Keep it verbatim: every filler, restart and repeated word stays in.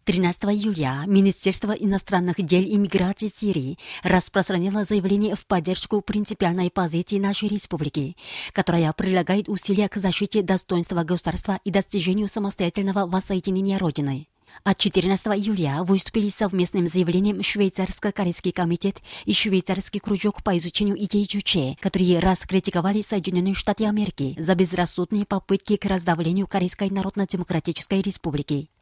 тринадцатого июля Министерство иностранных дел и миграции Сирии распространило заявление в поддержку принципиальной позиции нашей республики, которая прилагает усилия к защите достоинства государства и достижению самостоятельного воссоединения Родины. От четырнадцатого июля выступили совместным заявлением Швейцарско-Корейский комитет и Швейцарский кружок по изучению идей Чуче, которые раскритиковали Соединенные Штаты Америки за безрассудные попытки к раздавлению Корейской Народно-Демократической Республики.